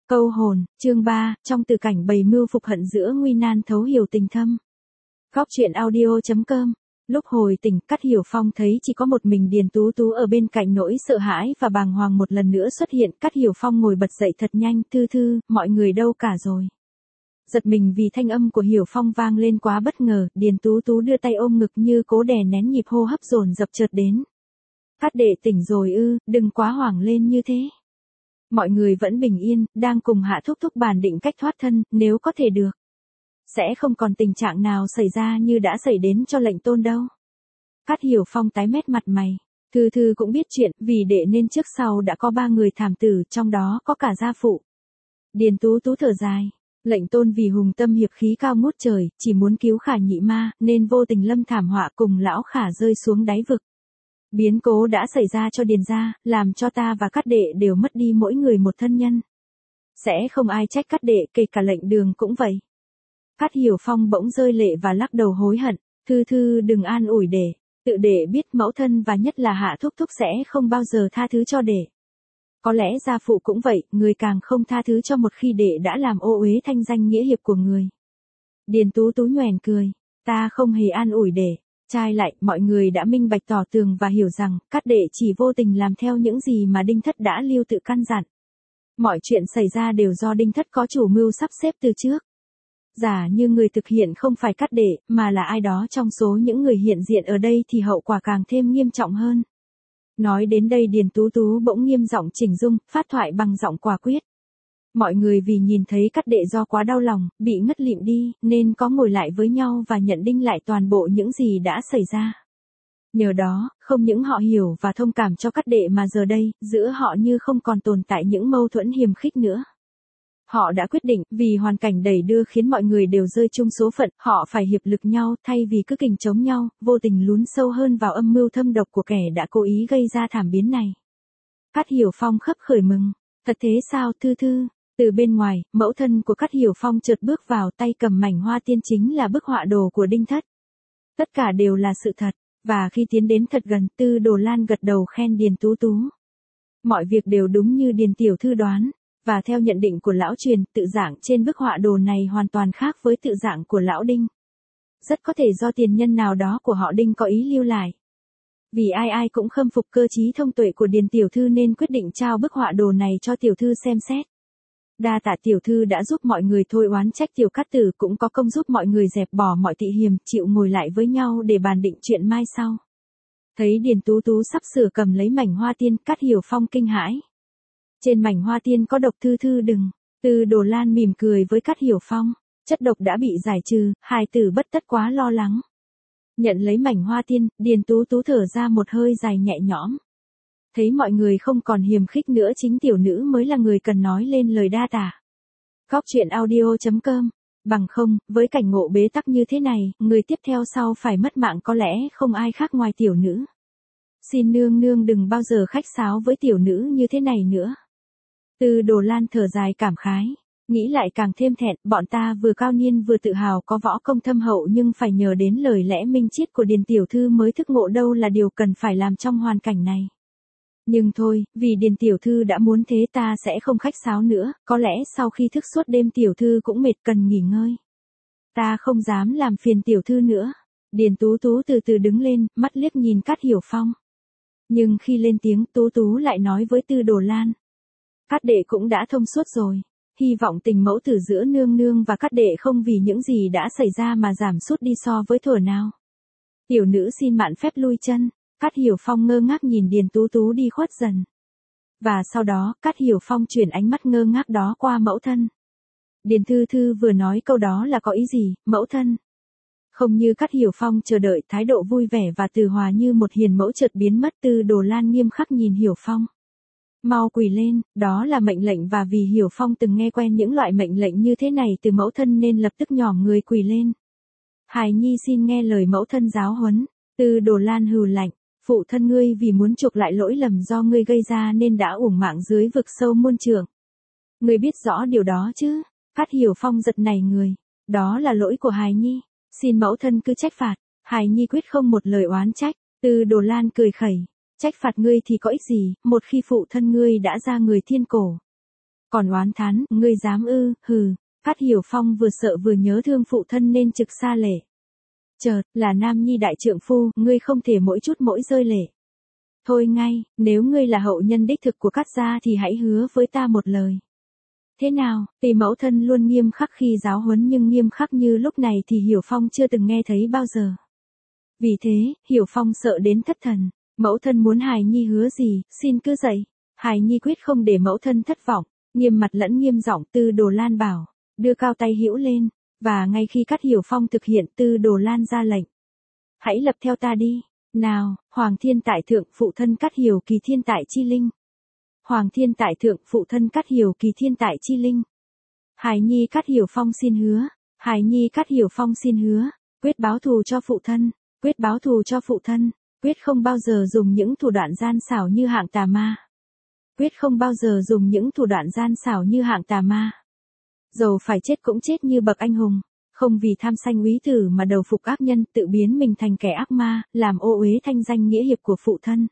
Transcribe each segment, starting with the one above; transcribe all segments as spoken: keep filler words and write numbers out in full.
Câu hồn, chương ba, trong từ cảnh bày mưu phục hận giữa nguy nan thấu hiểu tình thâm. Góc truyện audio chấm com. Lúc hồi tỉnh, Cát Hiểu Phong thấy chỉ có một mình Điền Tú Tú ở bên cạnh, nỗi sợ hãi và bàng hoàng một lần nữa xuất hiện. Cát Hiểu Phong ngồi bật dậy thật nhanh, thư thư, mọi người đâu cả rồi. Giật mình vì thanh âm của Hiểu Phong vang lên quá bất ngờ, Điền Tú Tú đưa tay ôm ngực như cố đè nén nhịp hô hấp dồn dập chợt đến. Cát đệ tỉnh rồi ư, đừng quá hoảng lên như thế. Mọi người vẫn bình yên, đang cùng Hạ Thúc Thúc bàn định cách thoát thân, nếu có thể được. Sẽ không còn tình trạng nào xảy ra như đã xảy đến cho lệnh tôn đâu. Cát Hiểu Phong tái mét mặt mày. Thư Thư cũng biết chuyện, vì đệ nên trước sau đã có ba người thảm tử, trong đó có cả gia phụ. Điền Tú Tú thở dài. Lệnh tôn vì hùng tâm hiệp khí cao ngút trời, chỉ muốn cứu Khả nhị ma, nên vô tình lâm thảm họa cùng lão Khả rơi xuống đáy vực. Biến cố đã xảy ra cho Điền gia, làm cho ta và Cát đệ đều mất đi mỗi người một thân nhân. Sẽ không ai trách Cát đệ, kể cả lệnh đường cũng vậy. Cát Hiểu Phong bỗng rơi lệ và lắc đầu hối hận. Thư Thư đừng an ủi đệ, tự đệ biết mẫu thân và nhất là Hạ Thúc Thúc sẽ không bao giờ tha thứ cho đệ. Có lẽ gia phụ cũng vậy, người càng không tha thứ cho một khi đệ đã làm ô uế thanh danh nghĩa hiệp của người. Điền Tú Tú nhoẻn cười, ta không hề an ủi đệ. Trai lại, mọi người đã minh bạch tỏ tường và hiểu rằng, Cát đệ chỉ vô tình làm theo những gì mà Đinh Thất đã lưu tự căn dặn. Mọi chuyện xảy ra đều do Đinh Thất có chủ mưu sắp xếp từ trước. Giả như người thực hiện không phải Cát đệ, mà là ai đó trong số những người hiện diện ở đây thì hậu quả càng thêm nghiêm trọng hơn. Nói đến đây Điền Tú Tú bỗng nghiêm giọng chỉnh dung, phát thoại bằng giọng quả quyết. Mọi người vì nhìn thấy Cát đệ do quá đau lòng, bị ngất lịm đi, nên có ngồi lại với nhau và nhận đinh lại toàn bộ những gì đã xảy ra. Nhờ đó, không những họ hiểu và thông cảm cho Cát đệ mà giờ đây, giữa họ như không còn tồn tại những mâu thuẫn hiềm khích nữa. Họ đã quyết định, vì hoàn cảnh đẩy đưa khiến mọi người đều rơi chung số phận, họ phải hiệp lực nhau, thay vì cứ kình chống nhau, vô tình lún sâu hơn vào âm mưu thâm độc của kẻ đã cố ý gây ra thảm biến này. Cát Hiểu Phong khấp khởi mừng. Thật thế sao, Thư Thư? Từ bên ngoài, mẫu thân của Cát Hiểu Phong chợt bước vào, tay cầm mảnh hoa tiên chính là bức họa đồ của Đinh Thất. Tất cả đều là sự thật, và khi tiến đến thật gần, Tư Đồ Lan gật đầu khen Điền Tú Tú. Mọi việc đều đúng như Điền tiểu thư đoán, và theo nhận định của lão Truyền, tự dạng trên bức họa đồ này hoàn toàn khác với tự dạng của lão Đinh. Rất có thể do tiền nhân nào đó của họ Đinh có ý lưu lại. Vì ai ai cũng khâm phục cơ trí thông tuệ của Điền tiểu thư nên quyết định trao bức họa đồ này cho tiểu thư xem xét. Đa tạ tiểu thư đã giúp mọi người thôi oán trách tiểu Cát tử, cũng có công giúp mọi người dẹp bỏ mọi tị hiềm, chịu ngồi lại với nhau để bàn định chuyện mai sau. Thấy Điền Tú Tú sắp sửa cầm lấy mảnh hoa tiên, Cát Hiểu Phong kinh hãi. Trên mảnh hoa tiên có độc, Thư Thư đừng. Tư Đồ Lan mỉm cười với Cát Hiểu Phong, chất độc đã bị giải trừ, hài tử bất tất quá lo lắng. Nhận lấy mảnh hoa tiên, Điền Tú Tú thở ra một hơi dài nhẹ nhõm. Thấy mọi người không còn hiềm khích nữa, chính tiểu nữ mới là người cần nói lên lời đa tạ. Góc truyện audio chấm com. Bằng không, với cảnh ngộ bế tắc như thế này, người tiếp theo sau phải mất mạng có lẽ không ai khác ngoài tiểu nữ. Xin nương nương đừng bao giờ khách sáo với tiểu nữ như thế này nữa. Tư Đồ Lan thở dài cảm khái. Nghĩ lại càng thêm thẹn, bọn ta vừa cao niên vừa tự hào có võ công thâm hậu, nhưng phải nhờ đến lời lẽ minh triết của Điền tiểu thư mới thức ngộ đâu là điều cần phải làm trong hoàn cảnh này. Nhưng thôi, vì Điền tiểu thư đã muốn thế ta sẽ không khách sáo nữa, có lẽ sau khi thức suốt đêm tiểu thư cũng mệt cần nghỉ ngơi. Ta không dám làm phiền tiểu thư nữa. Điền Tú Tú từ từ đứng lên, mắt liếc nhìn Cát Hiểu Phong. Nhưng khi lên tiếng, Tú Tú lại nói với Tư Đồ Lan. Cát đệ cũng đã thông suốt rồi. Hy vọng tình mẫu tử giữa nương nương và Cát đệ không vì những gì đã xảy ra mà giảm sút đi so với thuở nào. Tiểu nữ xin mạn phép lui chân. Cát Hiểu Phong ngơ ngác nhìn Điền Tú Tú đi khuất dần. Và sau đó, Cát Hiểu Phong chuyển ánh mắt ngơ ngác đó qua mẫu thân. Điền Thư Thư vừa nói câu đó là có ý gì, mẫu thân? Không như Cát Hiểu Phong chờ đợi, thái độ vui vẻ và từ hòa như một hiền mẫu chợt biến mất. Tư Đồ Lan nghiêm khắc nhìn Hiểu Phong. Mau quỳ lên, đó là mệnh lệnh, và vì Hiểu Phong từng nghe quen những loại mệnh lệnh như thế này từ mẫu thân nên lập tức nhỏm người quỳ lên. Hài nhi xin nghe lời mẫu thân giáo huấn. Tư Đồ Lan hừ lạnh. Phụ thân ngươi vì muốn chuộc lại lỗi lầm do ngươi gây ra nên đã uổng mạng dưới vực sâu muôn trượng. Ngươi biết rõ điều đó chứ? Cát Hiểu Phong giật nảy người. Đó là lỗi của hài nhi. Xin mẫu thân cứ trách phạt. Hài nhi quyết không một lời oán trách. Tư Đồ Lan cười khẩy. Trách phạt ngươi thì có ích gì, một khi phụ thân ngươi đã ra người thiên cổ. Còn oán thán, ngươi dám ư, hừ. Cát Hiểu Phong vừa sợ vừa nhớ thương phụ thân nên trực xa lệ. Chợt, là nam nhi đại trượng phu, ngươi không thể mỗi chút mỗi rơi lệ. Thôi ngay, nếu ngươi là hậu nhân đích thực của Cát gia thì hãy hứa với ta một lời. Thế nào, tuy mẫu thân luôn nghiêm khắc khi giáo huấn nhưng nghiêm khắc như lúc này thì Hiểu Phong chưa từng nghe thấy bao giờ. Vì thế, Hiểu Phong sợ đến thất thần. Mẫu thân muốn hài nhi hứa gì, xin cứ dậy. Hài nhi quyết không để mẫu thân thất vọng. Nghiêm mặt lẫn nghiêm giọng Tư Đồ Lan bảo, đưa cao tay hữu lên, và ngay khi Cát Hiểu Phong thực hiện Tư Đồ Lan ra lệnh. Hãy lập theo ta đi, nào, Hoàng Thiên Tại Thượng phụ thân Cát Hiểu Kỳ Thiên Tại Chi Linh. Hoàng Thiên Tại Thượng phụ thân Cát Hiểu Kỳ Thiên Tại Chi Linh. Hài nhi Cát Hiểu Phong xin hứa, hài nhi Cát Hiểu Phong xin hứa, quyết báo thù cho phụ thân, quyết báo thù cho phụ thân, quyết không bao giờ dùng những thủ đoạn gian xảo như hạng tà ma. Quyết không bao giờ dùng những thủ đoạn gian xảo như hạng tà ma. Dầu phải chết cũng chết như bậc anh hùng, không vì tham sanh úy tử mà đầu phục ác nhân, tự biến mình thành kẻ ác ma, làm ô uế thanh danh nghĩa hiệp của phụ thân.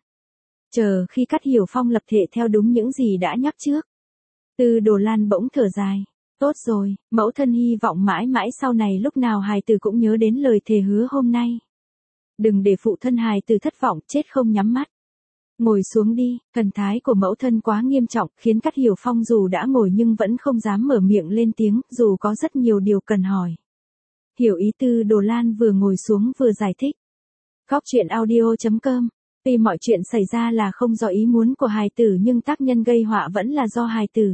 Chờ khi Cát Hiểu Phong lập thể theo đúng những gì đã nhắc trước. Tư Đồ Lan bỗng thở dài. Tốt rồi, mẫu thân hy vọng mãi mãi sau này lúc nào hài tử cũng nhớ đến lời thề hứa hôm nay. Đừng để phụ thân hài tử thất vọng, chết không nhắm mắt. Ngồi xuống đi, thần thái của mẫu thân quá nghiêm trọng, khiến Cát Hiểu Phong dù đã ngồi nhưng vẫn không dám mở miệng lên tiếng, dù có rất nhiều điều cần hỏi. Hiểu ý. Tư Đồ Lan vừa ngồi xuống vừa giải thích. Góc truyện audio chấm com. Tuy mọi chuyện xảy ra là không do ý muốn của hài tử nhưng tác nhân gây họa vẫn là do hài tử.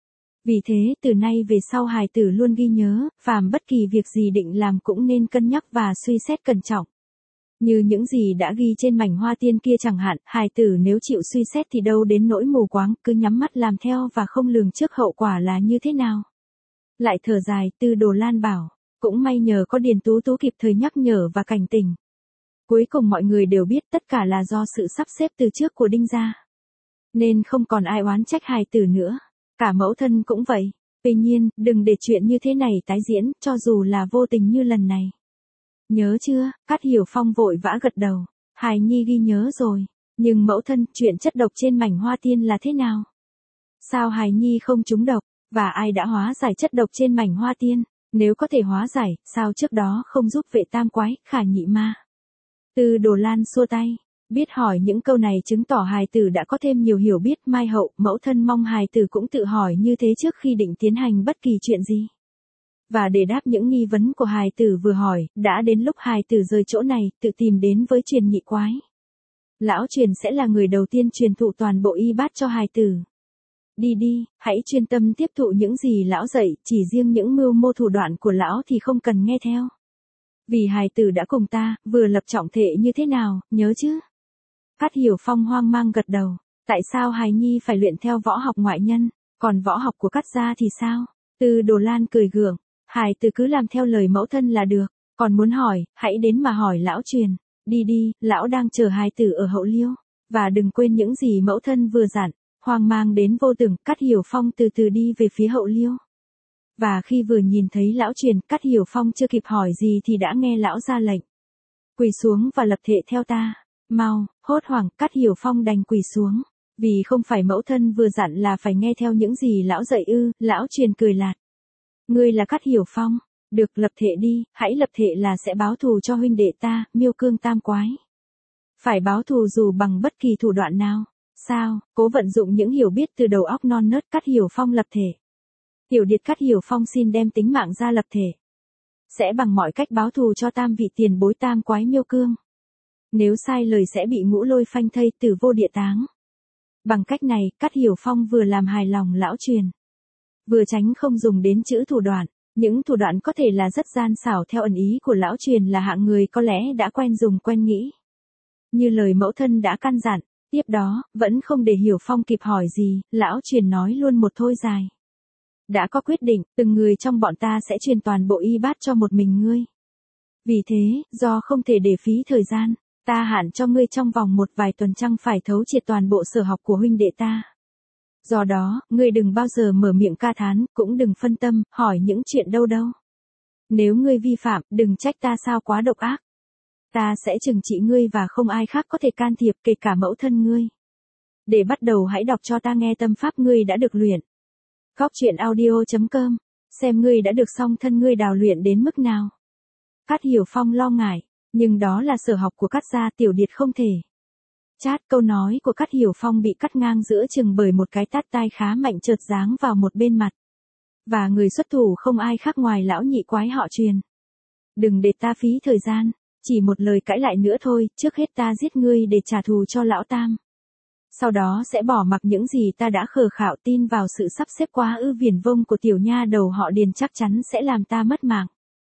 Vì thế, từ nay về sau hài tử luôn ghi nhớ, phàm bất kỳ việc gì định làm cũng nên cân nhắc và suy xét cẩn trọng. Như những gì đã ghi trên mảnh hoa tiên kia chẳng hạn, hài tử nếu chịu suy xét thì đâu đến nỗi mù quáng, cứ nhắm mắt làm theo và không lường trước hậu quả là như thế nào. Lại thở dài, Tư Đồ Lan bảo, cũng may nhờ có Điền Tú Tú kịp thời nhắc nhở và cảnh tỉnh. Cuối cùng mọi người đều biết tất cả là do sự sắp xếp từ trước của Đinh gia. Nên không còn ai oán trách hài tử nữa. Cả mẫu thân cũng vậy. Tuy nhiên, đừng để chuyện như thế này tái diễn, cho dù là vô tình như lần này. Nhớ chưa? Cát Hiểu Phong vội vã gật đầu. Hài nhi ghi nhớ rồi. Nhưng mẫu thân, chuyện chất độc trên mảnh hoa tiên là thế nào? Sao hài nhi không trúng độc? Và ai đã hóa giải chất độc trên mảnh hoa tiên? Nếu có thể hóa giải, sao trước đó không giúp Vệ Tam Quái, Khả Nhị Ma? Tư Đồ Lan xua tay. Biết hỏi những câu này chứng tỏ hài tử đã có thêm nhiều hiểu biết. Mai hậu, mẫu thân mong hài tử cũng tự hỏi như thế trước khi định tiến hành bất kỳ chuyện gì. Và để đáp những nghi vấn của hài tử vừa hỏi, đã đến lúc hài tử rời chỗ này, tự tìm đến với Truyền Nhị Quái. Lão Truyền sẽ là người đầu tiên truyền thụ toàn bộ y bát cho hài tử. Đi đi, hãy chuyên tâm tiếp thụ những gì lão dạy, chỉ riêng những mưu mô thủ đoạn của lão thì không cần nghe theo. Vì hài tử đã cùng ta, vừa lập trọng thệ như thế nào, nhớ chứ? Cát Hiểu Phong hoang mang gật đầu. Tại sao hài nhi phải luyện theo võ học ngoại nhân, còn võ học của Cát gia thì sao? Tư Đồ Lan cười gượng. Hài tử cứ làm theo lời mẫu thân là được. Còn muốn hỏi, hãy đến mà hỏi lão Truyền. Đi đi, lão đang chờ hài tử ở hậu liêu. Và đừng quên những gì mẫu thân vừa dặn. Hoang mang đến vô tưởng, Cát Hiểu Phong từ từ đi về phía hậu liêu. Và khi vừa nhìn thấy lão Truyền, Cát Hiểu Phong chưa kịp hỏi gì thì đã nghe lão ra lệnh. Quỳ xuống và lập thệ theo ta. Mau, hốt hoảng, Cát Hiểu Phong đành quỳ xuống. Vì không phải mẫu thân vừa dặn là phải nghe theo những gì lão dạy ư, lão Truyền cười lạt. Ngươi là Cát Hiểu Phong, được lập thệ đi, hãy lập thệ là sẽ báo thù cho huynh đệ ta, Miêu Cương Tam Quái. Phải báo thù dù bằng bất kỳ thủ đoạn nào. Sao, cố vận dụng những hiểu biết từ đầu óc non nớt. Cát Hiểu Phong lập thể. Tiểu điệt Cát Hiểu Phong xin đem tính mạng ra lập thể. Sẽ bằng mọi cách báo thù cho tam vị tiền bối Tam Quái Miêu Cương. Nếu sai lời sẽ bị Ngũ Lôi phanh thây, tử vô địa táng. Bằng cách này, Cát Hiểu Phong vừa làm hài lòng lão Truyền, vừa tránh không dùng đến chữ thủ đoạn. Những thủ đoạn có thể là rất gian xảo theo ẩn ý của lão Truyền là hạng người có lẽ đã quen dùng quen nghĩ. Như lời mẫu thân đã căn dặn. Tiếp đó, vẫn không để Hiểu Phong kịp hỏi gì, lão Truyền nói luôn một thôi dài. Đã có quyết định, từng người trong bọn ta sẽ truyền toàn bộ y bát cho một mình ngươi. Vì thế, do không thể để phí thời gian, ta hạn cho ngươi trong vòng một vài tuần trăng phải thấu triệt toàn bộ sở học của huynh đệ ta. Do đó, ngươi đừng bao giờ mở miệng ca thán, cũng đừng phân tâm, hỏi những chuyện đâu đâu. Nếu ngươi vi phạm, đừng trách ta sao quá độc ác. Ta sẽ trừng trị ngươi và không ai khác có thể can thiệp, kể cả mẫu thân ngươi. Để bắt đầu hãy đọc cho ta nghe tâm pháp ngươi đã được luyện. Góc truyện audio.com. Xem ngươi đã được song thân ngươi đào luyện đến mức nào. Cát Hiểu Phong lo ngại, nhưng đó là sở học của Cát gia, Tiểu Điệt không thể. Chát, câu nói của Cát Hiểu Phong bị cắt ngang giữa chừng bởi một cái tát tai khá mạnh chợt giáng vào một bên mặt. Và người xuất thủ không ai khác ngoài lão nhị quái họ Truyền. Đừng để ta phí thời gian, chỉ một lời cãi lại nữa thôi, trước hết ta giết ngươi để trả thù cho lão tam. Sau đó sẽ bỏ mặc những gì ta đã khờ khạo, tin vào sự sắp xếp quá ư viển vông của tiểu nha đầu họ Điền chắc chắn sẽ làm ta mất mạng.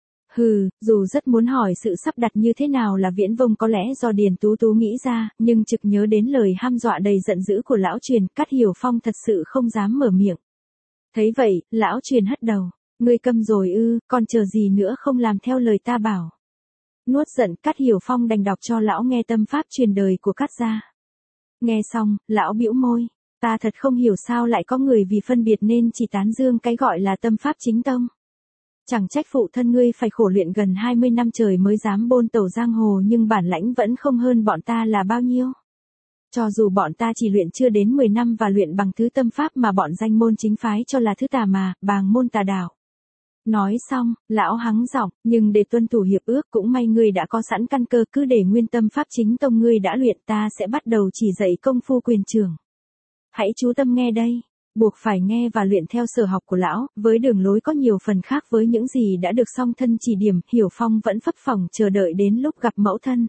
Hừ, dù rất muốn hỏi sự sắp đặt như thế nào là viễn vông có lẽ do Điền Tú Tú nghĩ ra, nhưng trực nhớ đến lời hăm dọa đầy giận dữ của lão Truyền, Cát Hiểu Phong thật sự không dám mở miệng. Thấy vậy, lão Truyền hất đầu, ngươi câm rồi ư, còn chờ gì nữa, không làm theo lời ta bảo. Nuốt giận, Cát Hiểu Phong đành đọc cho lão nghe tâm pháp truyền đời của Cát gia. Nghe xong, lão bĩu môi, ta thật không hiểu sao lại có người vì phân biệt nên chỉ tán dương cái gọi là tâm pháp chính tông. Chẳng trách phụ thân ngươi phải khổ luyện gần hai mươi năm trời mới dám bôn tẩu giang hồ, nhưng bản lãnh vẫn không hơn bọn ta là bao nhiêu. Cho dù bọn ta chỉ luyện chưa đến mười năm và luyện bằng thứ tâm pháp mà bọn danh môn chính phái cho là thứ tà mà, bàng môn tà đạo. Nói xong, lão hắng giọng, nhưng để tuân thủ hiệp ước cũng may ngươi đã có sẵn căn cơ, cứ để nguyên tâm pháp chính tông ngươi đã luyện, ta sẽ bắt đầu chỉ dạy công phu quyền trường. Hãy chú tâm nghe đây, buộc phải nghe và luyện theo sở học của lão, với đường lối có nhiều phần khác với những gì đã được song thân chỉ điểm. Hiểu Phong vẫn phấp phỏng chờ đợi đến lúc gặp mẫu thân.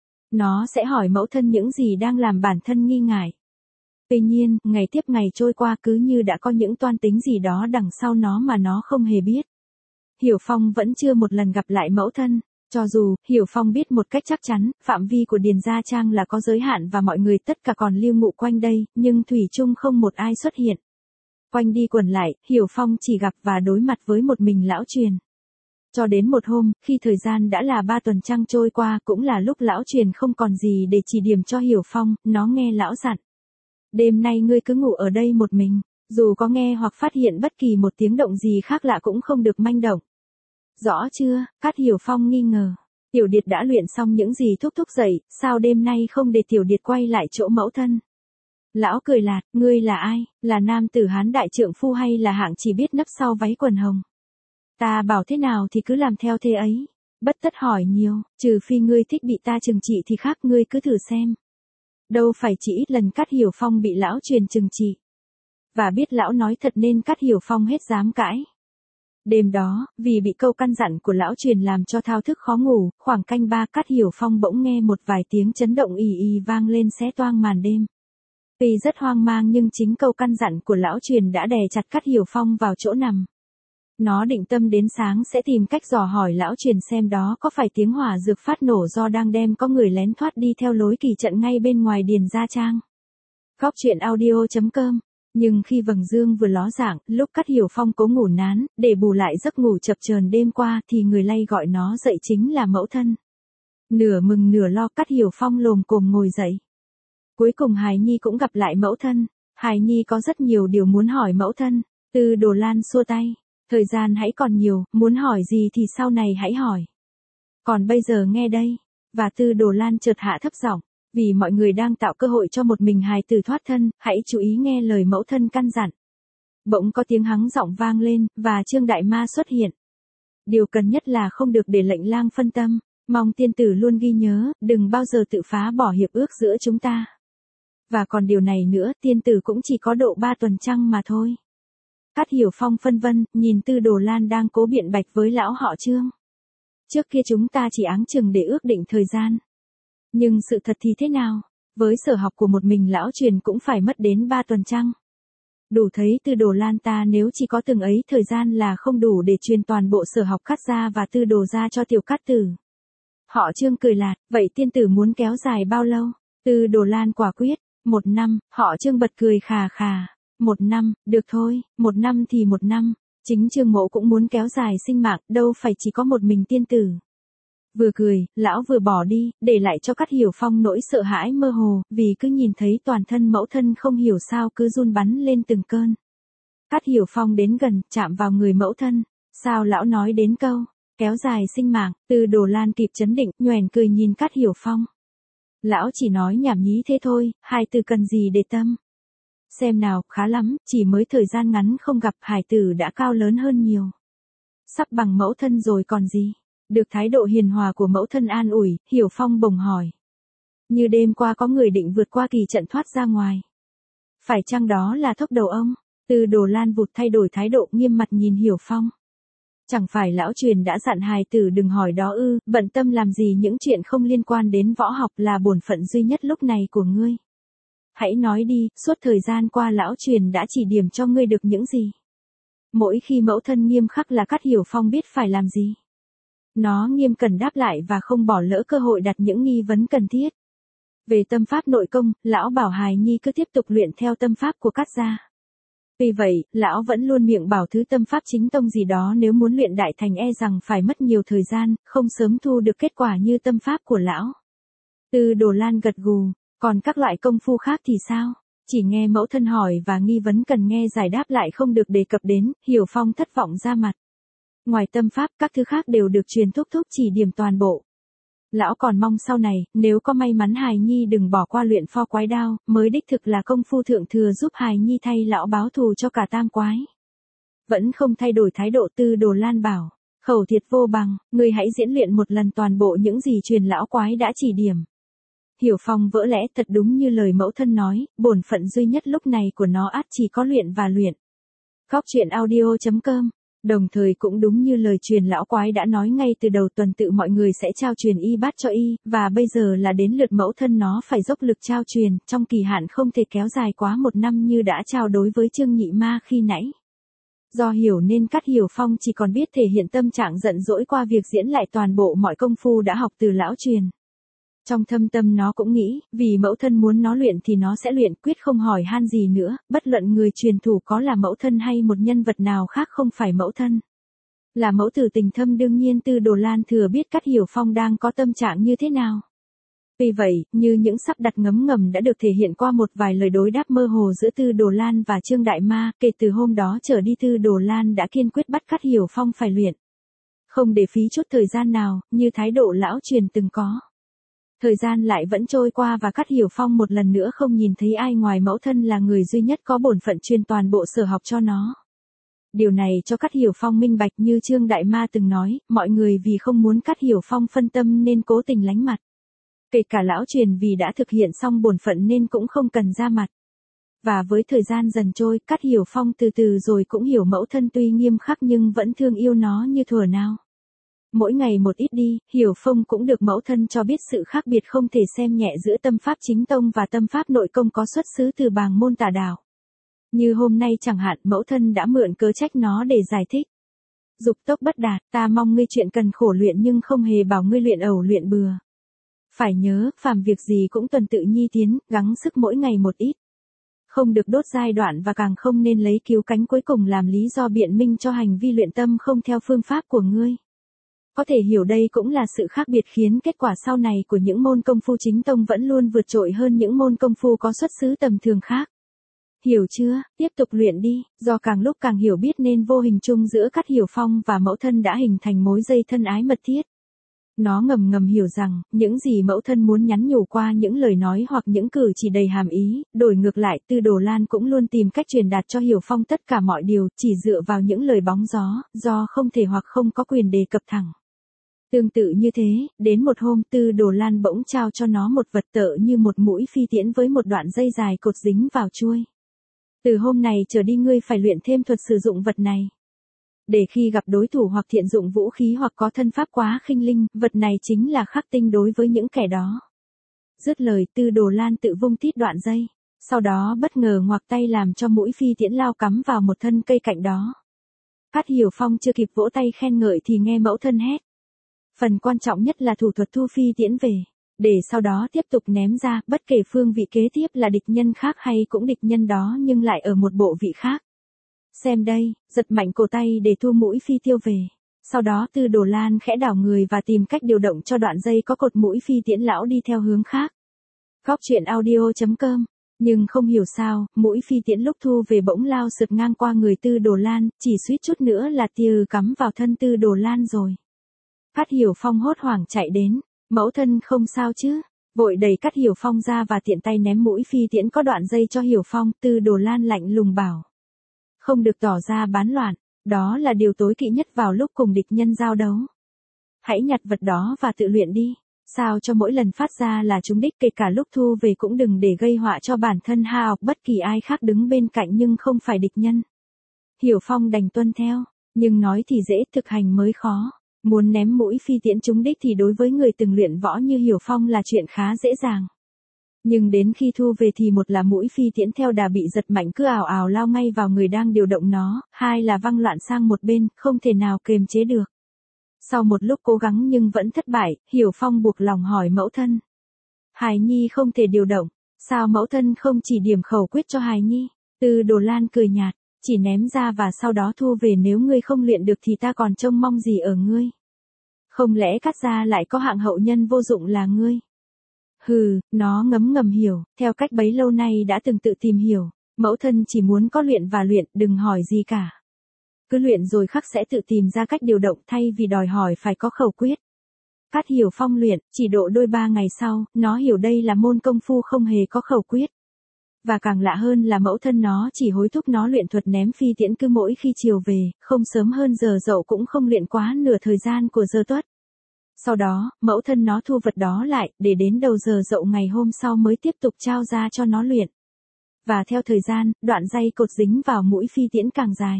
Nó sẽ hỏi mẫu thân những gì đang làm bản thân nghi ngại. Tuy nhiên, ngày tiếp ngày trôi qua cứ như đã có những toan tính gì đó đằng sau nó mà nó không hề biết. Hiểu Phong vẫn chưa một lần gặp lại mẫu thân, cho dù Hiểu Phong biết một cách chắc chắn, phạm vi của Điền Gia Trang là có giới hạn và mọi người tất cả còn lưu ngụ quanh đây, nhưng thủy chung không một ai xuất hiện. Quanh đi quẩn lại, Hiểu Phong chỉ gặp và đối mặt với một mình lão Truyền. Cho đến một hôm, khi thời gian đã là ba tuần trăng trôi qua, cũng là lúc lão Truyền không còn gì để chỉ điểm cho Hiểu Phong, nó nghe lão dặn. Đêm nay ngươi cứ ngủ ở đây một mình, dù có nghe hoặc phát hiện bất kỳ một tiếng động gì khác lạ cũng không được manh động. Rõ chưa? Cát Hiểu Phong nghi ngờ. Tiểu Điệt đã luyện xong những gì thúc thúc dậy, sao đêm nay không để Tiểu Điệt quay lại chỗ mẫu thân? Lão cười lạt, ngươi là ai? Là nam tử Hán đại trượng phu hay là hạng chỉ biết nấp sau váy quần hồng? Ta bảo thế nào thì cứ làm theo thế ấy. Bất tất hỏi nhiều, trừ phi ngươi thích bị ta trừng trị thì khác, ngươi cứ thử xem. Đâu phải chỉ ít lần Cát Hiểu Phong bị lão Truyền trừng trị. Và biết lão nói thật nên Cát Hiểu Phong hết dám cãi. Đêm đó, vì bị câu căn dặn của lão Truyền làm cho thao thức khó ngủ, khoảng canh ba Cát Hiểu Phong bỗng nghe một vài tiếng chấn động ì ì vang lên xé toang màn đêm. Tuy rất hoang mang nhưng chính câu căn dặn của lão Truyền đã đè chặt Cát Hiểu Phong vào chỗ nằm. Nó định tâm đến sáng sẽ tìm cách dò hỏi lão Truyền xem đó có phải tiếng hỏa dược phát nổ do đang đem có người lén thoát đi theo lối kỳ trận ngay bên ngoài Điền Gia Trang. Góc truyện audio.com. Nhưng khi vầng dương vừa ló dạng, lúc Cát Hiểu Phong cố ngủ nán, để bù lại giấc ngủ chập chờn đêm qua thì người lay gọi nó dậy chính là mẫu thân. Nửa mừng nửa lo Cát Hiểu Phong lồm cồm ngồi dậy. Cuối cùng Hài Nhi cũng gặp lại mẫu thân. Hài Nhi có rất nhiều điều muốn hỏi mẫu thân. Tư Đồ Lan xua tay. Thời gian hãy còn nhiều, muốn hỏi gì thì sau này hãy hỏi. Còn bây giờ nghe đây. Và Tư Đồ Lan chợt hạ thấp giọng. Vì mọi người đang tạo cơ hội cho một mình hài tử thoát thân, hãy chú ý nghe lời mẫu thân căn dặn. Bỗng có tiếng hắng giọng vang lên, và Trương Đại Ma xuất hiện. Điều cần nhất là không được để lệnh lang phân tâm, mong tiên tử luôn ghi nhớ, đừng bao giờ tự phá bỏ hiệp ước giữa chúng ta. Và còn điều này nữa, tiên tử cũng chỉ có độ ba tuần trăng mà thôi. Cát Hiểu Phong phân vân, nhìn Tư Đồ Lan đang cố biện bạch với lão họ Trương. Trước kia chúng ta chỉ áng chừng để ước định thời gian. Nhưng sự thật thì thế nào? Với sở học của một mình lão Truyền cũng phải mất đến ba tuần trăng. Đủ thấy Tư Đồ Lan ta nếu chỉ có từng ấy thời gian là không đủ để truyền toàn bộ sở học Cát gia và Tư Đồ gia cho tiểu Cát tử. Họ Trương cười lạt, vậy tiên tử muốn kéo dài bao lâu? Tư Đồ Lan quả quyết, một năm. Họ Trương bật cười khà khà. Một năm, được thôi, một năm thì một năm. Chính Trương Mỗ cũng muốn kéo dài sinh mạng, đâu phải chỉ có một mình tiên tử. Vừa cười, lão vừa bỏ đi, để lại cho Cát Hiểu Phong nỗi sợ hãi mơ hồ, vì cứ nhìn thấy toàn thân mẫu thân không hiểu sao cứ run bắn lên từng cơn. Cát Hiểu Phong đến gần, chạm vào người mẫu thân. Sao lão nói đến câu, kéo dài sinh mạng? Tư Đồ Lan kịp chấn định, nhoẻn cười nhìn Cát Hiểu Phong. Lão chỉ nói nhảm nhí thế thôi, hai từ cần gì để tâm. Xem nào, khá lắm, chỉ mới thời gian ngắn không gặp hải tử đã cao lớn hơn nhiều. Sắp bằng mẫu thân rồi còn gì. Được thái độ hiền hòa của mẫu thân an ủi, Hiểu Phong bồng hỏi. Như đêm qua có người định vượt qua kỳ trận thoát ra ngoài. Phải chăng đó là thốc đầu ông? Tư Đồ Lan vụt thay đổi thái độ nghiêm mặt nhìn Hiểu Phong. Chẳng phải lão truyền đã dặn hài tử đừng hỏi đó ư, bận tâm làm gì những chuyện không liên quan đến võ học là bổn phận duy nhất lúc này của ngươi. Hãy nói đi, suốt thời gian qua lão truyền đã chỉ điểm cho ngươi được những gì. Mỗi khi mẫu thân nghiêm khắc là Cát Hiểu Phong biết phải làm gì. Nó nghiêm cẩn đáp lại và không bỏ lỡ cơ hội đặt những nghi vấn cần thiết. Về tâm pháp nội công, lão bảo hài nhi cứ tiếp tục luyện theo tâm pháp của Cát gia. Vì vậy, lão vẫn luôn miệng bảo thứ tâm pháp chính tông gì đó nếu muốn luyện đại thành e rằng phải mất nhiều thời gian, không sớm thu được kết quả như tâm pháp của lão. Tư Đồ Lan gật gù, còn các loại công phu khác thì sao? Chỉ nghe mẫu thân hỏi và nghi vấn cần nghe giải đáp lại không được đề cập đến, Hiểu Phong thất vọng ra mặt. Ngoài tâm pháp, các thứ khác đều được truyền thúc thúc chỉ điểm toàn bộ. Lão còn mong sau này, nếu có may mắn hài nhi đừng bỏ qua luyện pho quái đao, mới đích thực là công phu thượng thừa giúp hài nhi thay lão báo thù cho cả tam quái. Vẫn không thay đổi thái độ. Tư Đồ Lan bảo, khẩu thiệt vô bằng, ngươi hãy diễn luyện một lần toàn bộ những gì truyền lão quái đã chỉ điểm. Hiểu Phong vỡ lẽ, thật đúng như lời mẫu thân nói, bổn phận duy nhất lúc này của nó ắt chỉ có luyện và luyện. Góc truyện audio chấm com. Đồng thời cũng đúng như lời truyền lão quái đã nói ngay từ đầu tuần tự mọi người sẽ trao truyền y bát cho y, và bây giờ là đến lượt mẫu thân nó phải dốc lực trao truyền, trong kỳ hạn không thể kéo dài quá một năm như đã trao đối với Trương Nhị Ma khi nãy. Do hiểu nên Cát Hiểu Phong chỉ còn biết thể hiện tâm trạng giận dỗi qua việc diễn lại toàn bộ mọi công phu đã học từ lão truyền. Trong thâm tâm nó cũng nghĩ, vì mẫu thân muốn nó luyện thì nó sẽ luyện, quyết không hỏi han gì nữa, bất luận người truyền thủ có là mẫu thân hay một nhân vật nào khác không phải mẫu thân. Là mẫu tử tình thâm đương nhiên Tư Đồ Lan thừa biết Cát Hiểu Phong đang có tâm trạng như thế nào. Vì vậy, như những sắp đặt ngấm ngầm đã được thể hiện qua một vài lời đối đáp mơ hồ giữa Tư Đồ Lan và Trương Đại Ma, kể từ hôm đó trở đi Tư Đồ Lan đã kiên quyết bắt Cát Hiểu Phong phải luyện. Không để phí chút thời gian nào, như thái độ lão truyền từng có. Thời gian lại vẫn trôi qua và Cát Hiểu Phong một lần nữa không nhìn thấy ai ngoài mẫu thân là người duy nhất có bổn phận truyền toàn bộ sở học cho nó. Điều này cho Cát Hiểu Phong minh bạch như Trương Đại Ma từng nói, mọi người vì không muốn Cát Hiểu Phong phân tâm nên cố tình lánh mặt. Kể cả lão truyền vì đã thực hiện xong bổn phận nên cũng không cần ra mặt. Và với thời gian dần trôi, Cát Hiểu Phong từ từ rồi cũng hiểu mẫu thân tuy nghiêm khắc nhưng vẫn thương yêu nó như thuở nào. Mỗi ngày một ít đi, Hiểu Phong cũng được mẫu thân cho biết sự khác biệt không thể xem nhẹ giữa tâm pháp chính tông và tâm pháp nội công có xuất xứ từ bàng môn tà đạo. Như hôm nay chẳng hạn mẫu thân đã mượn cớ trách nó để giải thích. Dục tốc bất đạt, ta mong ngươi chuyện cần khổ luyện nhưng không hề bảo ngươi luyện ẩu luyện bừa. Phải nhớ, phàm việc gì cũng tuần tự nhi tiến, gắng sức mỗi ngày một ít. Không được đốt giai đoạn và càng không nên lấy cứu cánh cuối cùng làm lý do biện minh cho hành vi luyện tâm không theo phương pháp của ngươi. Có thể hiểu đây cũng là sự khác biệt khiến kết quả sau này của những môn công phu chính tông vẫn luôn vượt trội hơn những môn công phu có xuất xứ tầm thường khác. Hiểu chưa, tiếp tục luyện đi, do càng lúc càng hiểu biết nên vô hình chung giữa Cát Hiểu Phong và mẫu thân đã hình thành mối dây thân ái mật thiết. Nó ngầm ngầm hiểu rằng, những gì mẫu thân muốn nhắn nhủ qua những lời nói hoặc những cử chỉ đầy hàm ý, đổi ngược lại Tư Đồ Lan cũng luôn tìm cách truyền đạt cho Hiểu Phong tất cả mọi điều, chỉ dựa vào những lời bóng gió, do không thể hoặc không có quyền đề cập thẳng. Tương tự như thế, đến một hôm Tư Đồ Lan bỗng trao cho nó một vật tợ như một mũi phi tiễn với một đoạn dây dài cột dính vào chuôi. Từ hôm này trở đi ngươi phải luyện thêm thuật sử dụng vật này. Để khi gặp đối thủ hoặc thiện dụng vũ khí hoặc có thân pháp quá khinh linh, vật này chính là khắc tinh đối với những kẻ đó. Dứt lời Tư Đồ Lan tự vung tít đoạn dây, sau đó bất ngờ ngoạc tay làm cho mũi phi tiễn lao cắm vào một thân cây cạnh đó. Cát Hiểu Phong chưa kịp vỗ tay khen ngợi thì nghe mẫu thân hét. Phần quan trọng nhất là thủ thuật thu phi tiễn về, để sau đó tiếp tục ném ra, bất kể phương vị kế tiếp là địch nhân khác hay cũng địch nhân đó nhưng lại ở một bộ vị khác. Xem đây, giật mạnh cổ tay để thu mũi phi tiêu về. Sau đó Tư Đồ Lan khẽ đảo người và tìm cách điều động cho đoạn dây có cột mũi phi tiễn lão đi theo hướng khác. Góc truyện audio chấm com. Nhưng không hiểu sao, mũi phi tiễn lúc thu về bỗng lao sượt ngang qua người Tư Đồ Lan, chỉ suýt chút nữa là tia cắm vào thân Tư Đồ Lan rồi. Cát Hiểu Phong hốt hoảng chạy đến, mẫu thân không sao chứ? Vội đẩy Cát Hiểu Phong ra và tiện tay ném mũi phi tiễn có đoạn dây cho Hiểu Phong. Tư Đồ Lan lạnh lùng bảo. Không được tỏ ra bán loạn, đó là điều tối kỵ nhất vào lúc cùng địch nhân giao đấu. Hãy nhặt vật đó và tự luyện đi, sao cho mỗi lần phát ra là trúng đích, kể cả lúc thu về cũng đừng để gây họa cho bản thân ha hoặc bất kỳ ai khác đứng bên cạnh nhưng không phải địch nhân. Hiểu Phong đành tuân theo, nhưng nói thì dễ, thực hành mới khó. Muốn ném mũi phi tiễn trúng đích thì đối với người từng luyện võ như Hiểu Phong là chuyện khá dễ dàng. Nhưng đến khi thu về thì một là mũi phi tiễn theo đà bị giật mạnh cứ ào ào lao ngay vào người đang điều động nó, hai là văng loạn sang một bên, không thể nào kiềm chế được. Sau một lúc cố gắng nhưng vẫn thất bại, Hiểu Phong buộc lòng hỏi mẫu thân. Hài Nhi không thể điều động, sao mẫu thân không chỉ điểm khẩu quyết cho Hài Nhi? Tư Đồ Lan cười nhạt, chỉ ném ra và sau đó thu về, nếu ngươi không luyện được thì ta còn trông mong gì ở ngươi? Không lẽ Cát gia lại có hạng hậu nhân vô dụng là ngươi? Hừ, nó ngấm ngầm hiểu, theo cách bấy lâu nay đã từng tự tìm hiểu, mẫu thân chỉ muốn có luyện và luyện, đừng hỏi gì cả. Cứ luyện rồi khắc sẽ tự tìm ra cách điều động thay vì đòi hỏi phải có khẩu quyết. Cát Hiểu Phong luyện, chỉ độ đôi ba ngày sau, nó hiểu đây là môn công phu không hề có khẩu quyết. Và càng lạ hơn là mẫu thân nó chỉ hối thúc nó luyện thuật ném phi tiễn cứ mỗi khi chiều về, không sớm hơn giờ dậu cũng không luyện quá nửa thời gian của giờ tuất. Sau đó, mẫu thân nó thu vật đó lại, để đến đầu giờ dậu ngày hôm sau mới tiếp tục trao ra cho nó luyện. Và theo thời gian, đoạn dây cột dính vào mũi phi tiễn càng dài.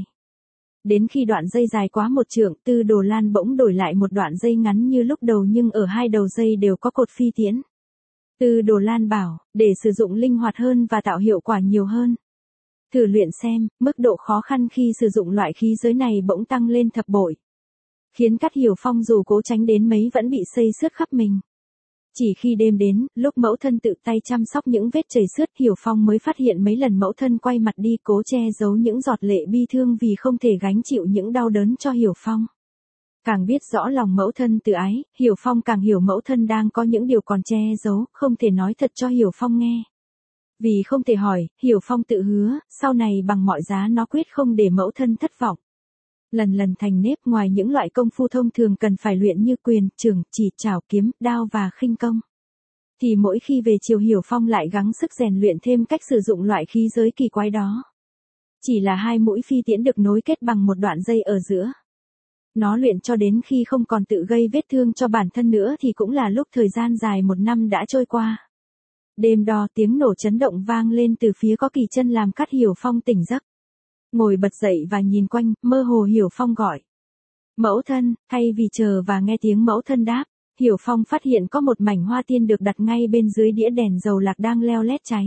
Đến khi đoạn dây dài quá một trượng, Tư Đồ Lan bỗng đổi lại một đoạn dây ngắn như lúc đầu nhưng ở hai đầu dây đều có cột phi tiễn. Tư Đồ Lan bảo, để sử dụng linh hoạt hơn và tạo hiệu quả nhiều hơn. Thử luyện xem, mức độ khó khăn khi sử dụng loại khí giới này bỗng tăng lên thập bội. Khiến Cát Hiểu Phong dù cố tránh đến mấy vẫn bị xây xước khắp mình. Chỉ khi đêm đến, lúc mẫu thân tự tay chăm sóc những vết chảy xước, Hiểu Phong mới phát hiện mấy lần mẫu thân quay mặt đi cố che giấu những giọt lệ bi thương vì không thể gánh chịu những đau đớn cho Hiểu Phong. Càng biết rõ lòng mẫu thân từ ái, Hiểu Phong càng hiểu mẫu thân đang có những điều còn che giấu, không thể nói thật cho Hiểu Phong nghe. Vì không thể hỏi, Hiểu Phong tự hứa, sau này bằng mọi giá nó quyết không để mẫu thân thất vọng. Lần lần thành nếp, ngoài những loại công phu thông thường cần phải luyện như quyền, chưởng, chỉ, chảo, kiếm, đao và khinh công, thì mỗi khi về chiều Hiểu Phong lại gắng sức rèn luyện thêm cách sử dụng loại khí giới kỳ quái đó. Chỉ là hai mũi phi tiễn được nối kết bằng một đoạn dây ở giữa. Nó luyện cho đến khi không còn tự gây vết thương cho bản thân nữa thì cũng là lúc thời gian dài một năm đã trôi qua. Đêm đó tiếng nổ chấn động vang lên từ phía có kỳ chân làm Cát Hiểu Phong tỉnh giấc. Ngồi bật dậy và nhìn quanh, mơ hồ Hiểu Phong gọi. Mẫu thân, thay vì chờ và nghe tiếng mẫu thân đáp, Hiểu Phong phát hiện có một mảnh hoa tiên được đặt ngay bên dưới đĩa đèn dầu lạc đang leo lét cháy.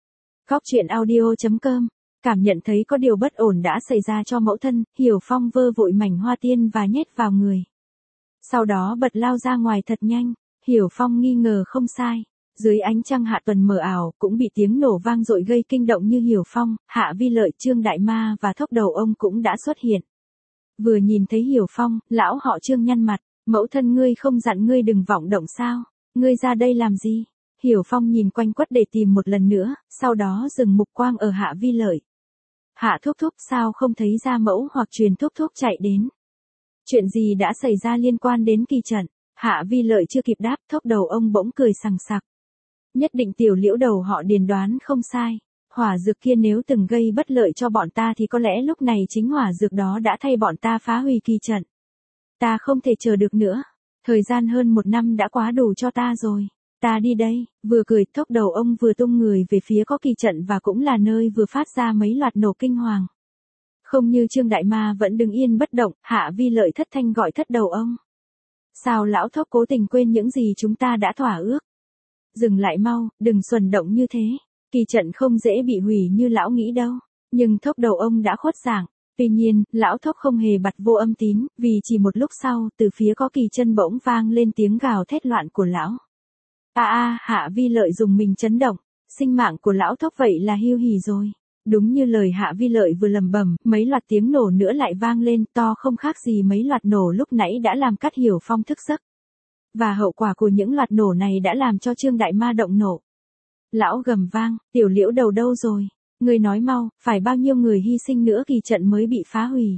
Góc truyện audio chấm com. Cảm nhận thấy có điều bất ổn đã xảy ra cho mẫu thân, Hiểu Phong vơ vội mảnh hoa tiên và nhét vào người. Sau đó bật lao ra ngoài thật nhanh, Hiểu Phong nghi ngờ không sai. Dưới ánh trăng hạ tuần mờ ảo, cũng bị tiếng nổ vang dội gây kinh động như Hiểu Phong, Hạ Vi Lợi, Trương Đại Ma và Thốc Đầu Ông cũng đã xuất hiện. Vừa nhìn thấy Hiểu Phong, lão họ Trương nhăn mặt, mẫu thân ngươi không dặn ngươi đừng vọng động sao, ngươi ra đây làm gì? Hiểu Phong nhìn quanh quất để tìm một lần nữa, sau đó dừng mục quang ở Hạ Vi Lợi. Hạ thúc thúc sao không thấy gia mẫu hoặc truyền thúc thúc chạy đến? Chuyện gì đã xảy ra liên quan đến kỳ trận? Hạ Vi Lợi chưa kịp đáp, Thốc Đầu Ông bỗng cười sằng sặc. Nhất định tiểu Liễu đầu họ Điền đoán không sai. Hỏa dược kia nếu từng gây bất lợi cho bọn ta thì có lẽ lúc này chính hỏa dược đó đã thay bọn ta phá hủy kỳ trận. Ta không thể chờ được nữa. Thời gian hơn một năm đã quá đủ cho ta rồi. Ta đi đây, vừa cười Thốc Đầu Ông vừa tung người về phía có kỳ trận và cũng là nơi vừa phát ra mấy loạt nổ kinh hoàng. Không như Trương Đại Ma vẫn đứng yên bất động, Hạ Vi Lợi thất thanh gọi Thất Đầu Ông. Sao lão Thốc cố tình quên những gì chúng ta đã thỏa ước? Dừng lại mau, đừng xuẩn động như thế. Kỳ trận không dễ bị hủy như lão nghĩ đâu. Nhưng Thốc Đầu Ông đã khuất dạng. Tuy nhiên, lão Thốc không hề bặt vô âm tín, vì chỉ một lúc sau, từ phía có kỳ chân bỗng vang lên tiếng gào thét loạn của lão. A a, Hạ Vi Lợi dùng mình chấn động, sinh mạng của lão Thốc vậy là hiu hỉ rồi. Đúng như lời Hạ Vi Lợi vừa lẩm bẩm, mấy loạt tiếng nổ nữa lại vang lên, to không khác gì mấy loạt nổ lúc nãy đã làm Cát Hiểu Phong thức giấc. Và hậu quả của những loạt nổ này đã làm cho Trương Đại Ma động nộ. Lão gầm vang, tiểu Liễu đầu đâu rồi? Ngươi nói mau, phải bao nhiêu người hy sinh nữa kỳ trận mới bị phá hủy?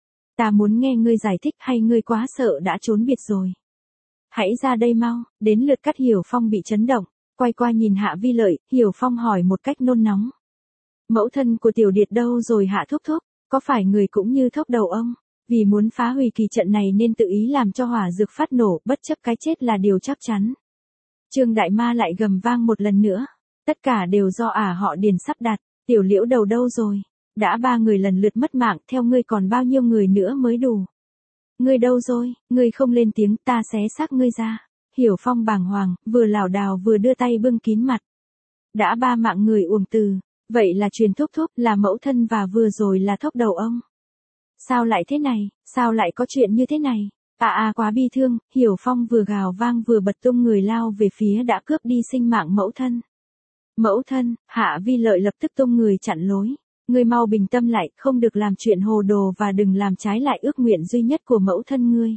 Ta muốn nghe ngươi giải thích hay ngươi quá sợ đã trốn biệt rồi? Hãy ra đây mau, đến lượt Cát Hiểu Phong bị chấn động. Quay qua nhìn Hạ Vi Lợi, Hiểu Phong hỏi một cách nôn nóng. Mẫu thân của Tiểu Điệt đâu rồi Hạ thúc thúc, có phải người cũng như thốc đầu ông, vì muốn phá hủy kỳ trận này nên tự ý làm cho hỏa dược phát nổ, bất chấp cái chết là điều chắc chắn. Trương Đại Ma lại gầm vang một lần nữa, tất cả đều do ả họ Điền sắp đặt, Tiểu Liễu đầu đâu rồi, đã ba người lần lượt mất mạng, theo ngươi còn bao nhiêu người nữa mới đủ. Ngươi đâu rồi, ngươi không lên tiếng ta xé xác ngươi ra. Hiểu Phong bàng hoàng, vừa lảo đảo vừa đưa tay bưng kín mặt. Đã ba mạng người uổng từ, vậy là truyền thúc thúc, là mẫu thân và vừa rồi là thốc đầu ông. Sao lại thế này, sao lại có chuyện như thế này? À à quá bi thương, Hiểu Phong vừa gào vang vừa bật tung người lao về phía đã cướp đi sinh mạng mẫu thân. Mẫu thân, Hạ Vi Lợi lập tức tung người chặn lối. Ngươi mau bình tâm lại, không được làm chuyện hồ đồ và đừng làm trái lại ước nguyện duy nhất của mẫu thân ngươi.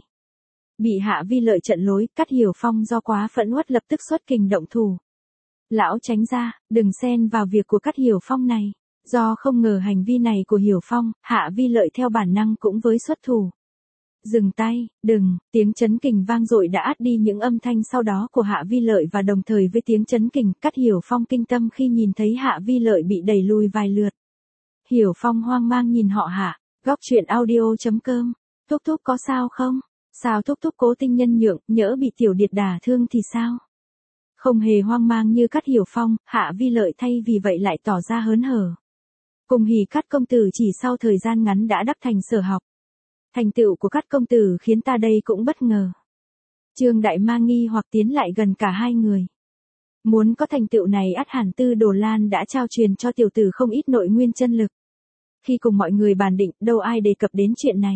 Bị Hạ Vi Lợi chặn lối, Cát Hiểu Phong do quá phẫn uất lập tức xuất kình động thủ. Lão tránh ra, đừng xen vào việc của Cát Hiểu Phong này. Do không ngờ hành vi này của Hiểu Phong, Hạ Vi Lợi theo bản năng cũng với xuất thủ. Dừng tay, đừng, tiếng chấn kình vang dội đã át đi những âm thanh sau đó của Hạ Vi Lợi và đồng thời với tiếng chấn kình, Cát Hiểu Phong kinh tâm khi nhìn thấy Hạ Vi Lợi bị đẩy lùi vài lượt. Hiểu Phong hoang mang nhìn họ Hạ, góc truyện audio chấm com, thúc thúc có sao không? Sao thúc thúc cố tình nhân nhượng, nhỡ bị Tiểu Điệt đả thương thì sao? Không hề hoang mang như Cát Hiểu Phong, Hạ Vi Lợi thay vì vậy lại tỏ ra hớn hở. Cùng hỉ Cát công tử chỉ sau thời gian ngắn đã đắc thành sở học. Thành tựu của Cát công tử khiến ta đây cũng bất ngờ. Trương Đại Ma nghi hoặc tiến lại gần cả hai người. Muốn có thành tựu này ắt hẳn Tư Đồ Lan đã trao truyền cho tiểu tử không ít nội nguyên chân lực. Khi cùng mọi người bàn định, đâu ai đề cập đến chuyện này.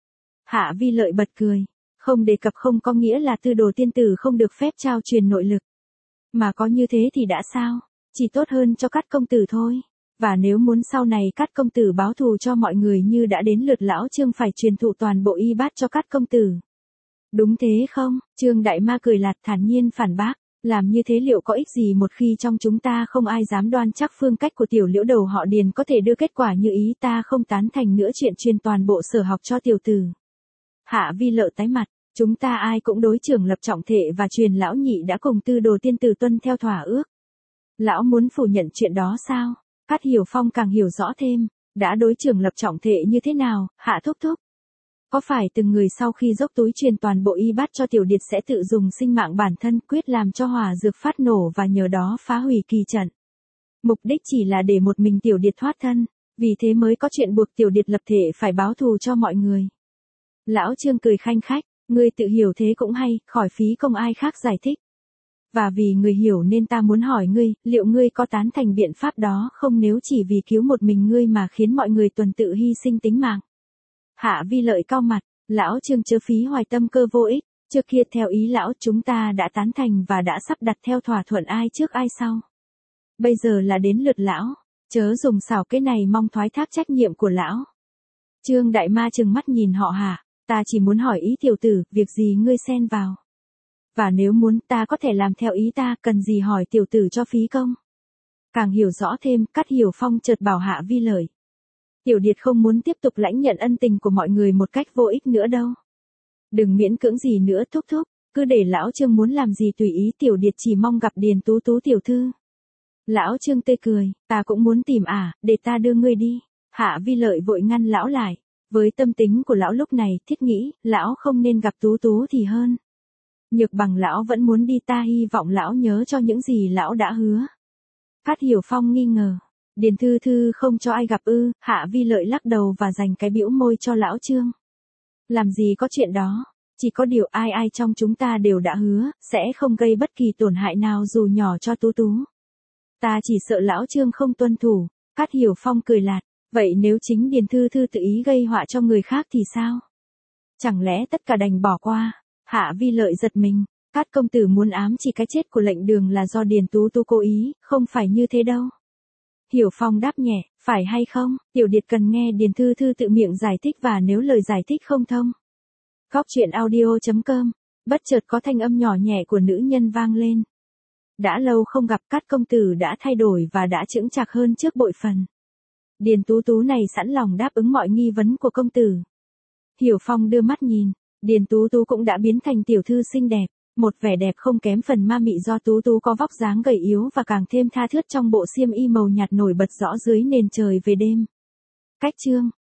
Hạ Vi Lợi bật cười. Không đề cập không có nghĩa là Tư Đồ tiên tử không được phép trao truyền nội lực. Mà có như thế thì đã sao? Chỉ tốt hơn cho Cát công tử thôi. Và nếu muốn sau này Cát công tử báo thù cho mọi người như đã đến lượt lão Trương phải truyền thụ toàn bộ y bát cho Cát công tử. Đúng thế không? Trương Đại Ma cười lạt thản nhiên phản bác. Làm như thế liệu có ích gì một khi trong chúng ta không ai dám đoan chắc phương cách của Tiểu Liễu đầu họ Điền có thể đưa kết quả như ý, ta không tán thành nữa chuyện truyền toàn bộ sở học cho tiểu tử. Hạ Vi Lợi tái mặt, chúng ta ai cũng đối trưởng lập trọng thệ và truyền lão nhị đã cùng Tư Đồ tiên tử tuân theo thỏa ước. Lão muốn phủ nhận chuyện đó sao? Cát Hiểu Phong càng hiểu rõ thêm, đã đối trưởng lập trọng thệ như thế nào, Hạ thúc thúc. Có phải từng người sau khi dốc túi truyền toàn bộ y bát cho Tiểu Điệt sẽ tự dùng sinh mạng bản thân quyết làm cho hỏa dược phát nổ và nhờ đó phá hủy kỳ trận? Mục đích chỉ là để một mình Tiểu Điệt thoát thân, vì thế mới có chuyện buộc Tiểu Điệt lập thể phải báo thù cho mọi người. Lão Trương cười khanh khách, ngươi tự hiểu thế cũng hay, khỏi phí công ai khác giải thích. Và vì người hiểu nên ta muốn hỏi ngươi, liệu ngươi có tán thành biện pháp đó không nếu chỉ vì cứu một mình ngươi mà khiến mọi người tuần tự hy sinh tính mạng? Hạ Vi Lợi cau mặt, lão Trương chớ phí hoài tâm cơ vô ích, trước kia theo ý lão chúng ta đã tán thành và đã sắp đặt theo thỏa thuận ai trước ai sau. Bây giờ là đến lượt lão, chớ dùng xảo kế này mong thoái thác trách nhiệm của lão. Trương Đại Ma trừng mắt nhìn họ Hạ, ta chỉ muốn hỏi ý tiểu tử, việc gì ngươi xen vào. Và nếu muốn ta có thể làm theo ý ta, cần gì hỏi tiểu tử cho phí công. Càng hiểu rõ thêm, Cát Hiểu Phong chợt bảo Hạ Vi Lợi. Tiểu Điệt không muốn tiếp tục lãnh nhận ân tình của mọi người một cách vô ích nữa đâu. Đừng miễn cưỡng gì nữa thúc thúc, cứ để lão Trương muốn làm gì tùy ý, Tiểu Điệt chỉ mong gặp Điền Tú Tú tiểu thư. Lão Trương tươi cười, ta cũng muốn tìm à, để ta đưa ngươi đi. Hạ Vi Lợi vội ngăn lão lại, với tâm tính của lão lúc này, thiết nghĩ, lão không nên gặp Tú Tú thì hơn. Nhược bằng lão vẫn muốn đi, ta hy vọng lão nhớ cho những gì lão đã hứa. Cát Hiểu Phong nghi ngờ. Điền Thư Thư không cho ai gặp ư? Hạ Vi Lợi lắc đầu và dành cái bĩu môi cho lão Trương. Làm gì có chuyện đó, chỉ có điều ai ai trong chúng ta đều đã hứa, sẽ không gây bất kỳ tổn hại nào dù nhỏ cho Tú Tú. Ta chỉ sợ lão Trương không tuân thủ. Cát Hiểu Phong cười lạt, vậy nếu chính Điền Thư Thư tự ý gây họa cho người khác thì sao? Chẳng lẽ tất cả đành bỏ qua? Hạ Vi Lợi giật mình, Cát công tử muốn ám chỉ cái chết của lệnh đường là do Điền Tú Tú cố ý, không phải như thế đâu. Hiểu Phong đáp nhẹ, phải hay không, Tiểu Điệt cần nghe Điền Thư Thư tự miệng giải thích và nếu lời giải thích không thông. Góc truyện audio chấm com, bất chợt có thanh âm nhỏ nhẹ của nữ nhân vang lên. Đã lâu không gặp, Cát công tử đã thay đổi và đã chững chạc hơn trước bội phần. Điền Tú Tú này sẵn lòng đáp ứng mọi nghi vấn của công tử. Hiểu Phong đưa mắt nhìn, Điền Tú Tú cũng đã biến thành tiểu thư xinh đẹp, Một vẻ đẹp không kém phần ma mị do Tú Tú có vóc dáng gầy yếu và càng thêm tha thướt trong bộ xiêm y màu nhạt nổi bật rõ dưới nền trời về đêm. Cách chương